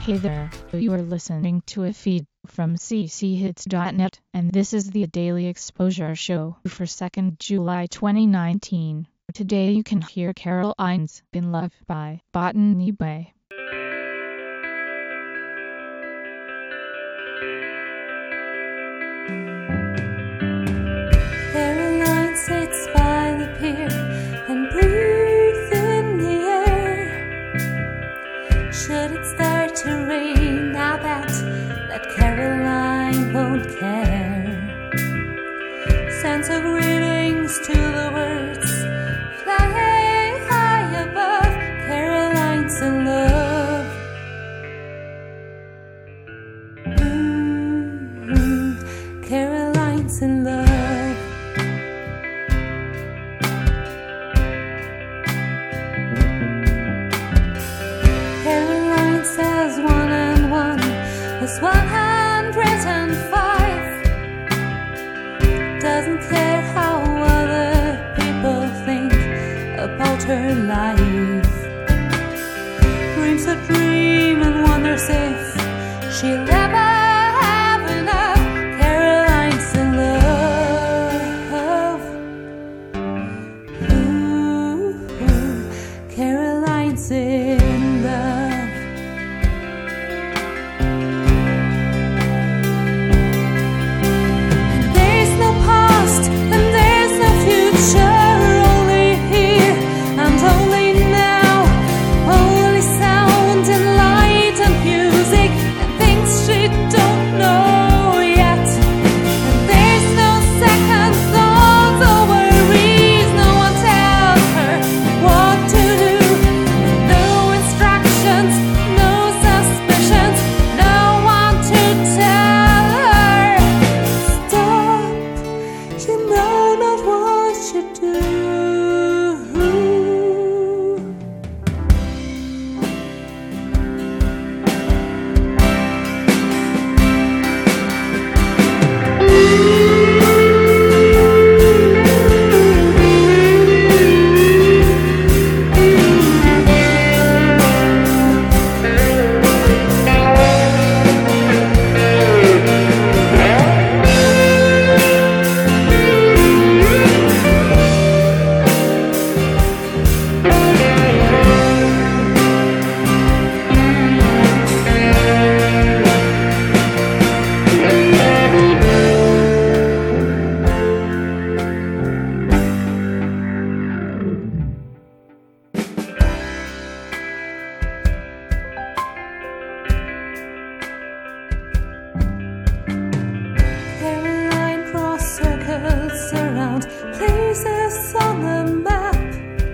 Hey there, you are listening to a feed from cchits.net, and this is the Daily Exposure Show for 2nd July 2019. Today you can hear Caroline's In Love by Botany Bay. Caroline sits by the pier and breathes in the air. Should it start to rain, I bet that Caroline won't care. Sends her greetings to the birds flying high above. Caroline's in love. Caroline's in love. Caroline says 1 and 1 is 105. Doesn't care how other people think about her life. Dreams a dream and wonders if she'll ever have enough. Caroline's in love. Caroline's in love. Around places on the map,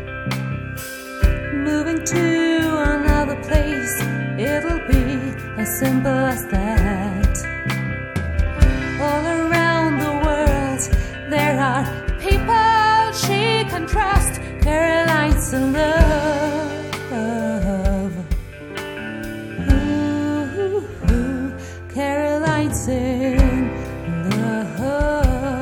moving to another place, it'll be as simple as that. All around the world there are people she can trust. Caroline's in love. Caroline's in love.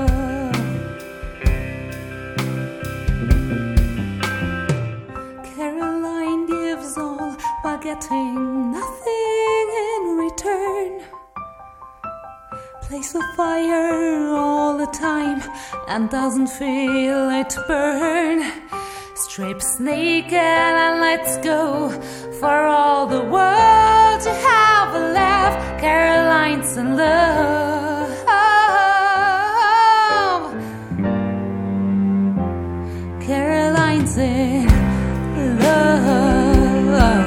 Caroline gives all while getting nothing in return. Plays with fire all the time and doesn't feel it burn. Strips naked and let's go for all the world to have a laugh. Caroline's in love. Caroline's in love.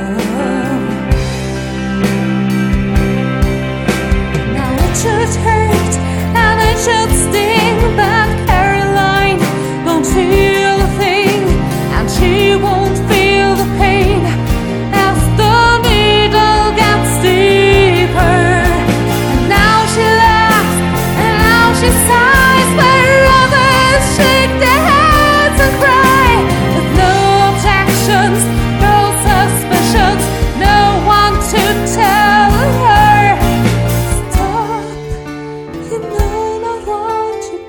Now it should hurt and it should sting, but Caroline won't feel a thing, and she won't feel the pain as the needle gets deeper. And now she laughs and now she sighs, where others shake their heads and cry, with no objections, no suspicions, no one to tell her, stop, you know not what you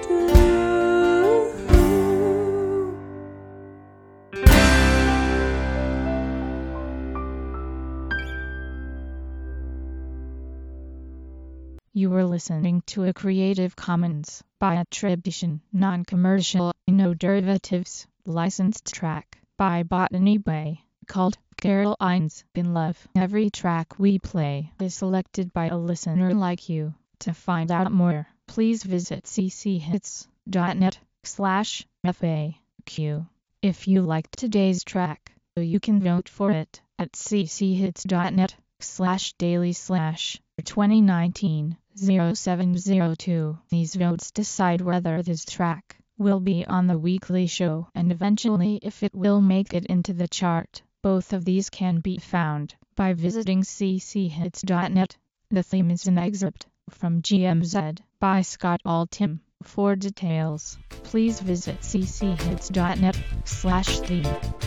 You were listening to a Creative Commons by attribution, non-commercial, no derivatives, licensed track by Botany Bay, called Carol Ines in Love. Every track we play is selected by a listener like you. To find out more, please visit cchits.net/FAQ. If you liked today's track, you can vote for it at cchits.net/daily/2019-0702. These votes decide whether this track will be on the weekly show and eventually if it will make it into the chart. Both of these can be found by visiting cchits.net. The theme is an excerpt from GMZ by Scott Altham. For details, please visit cchits.net/theme.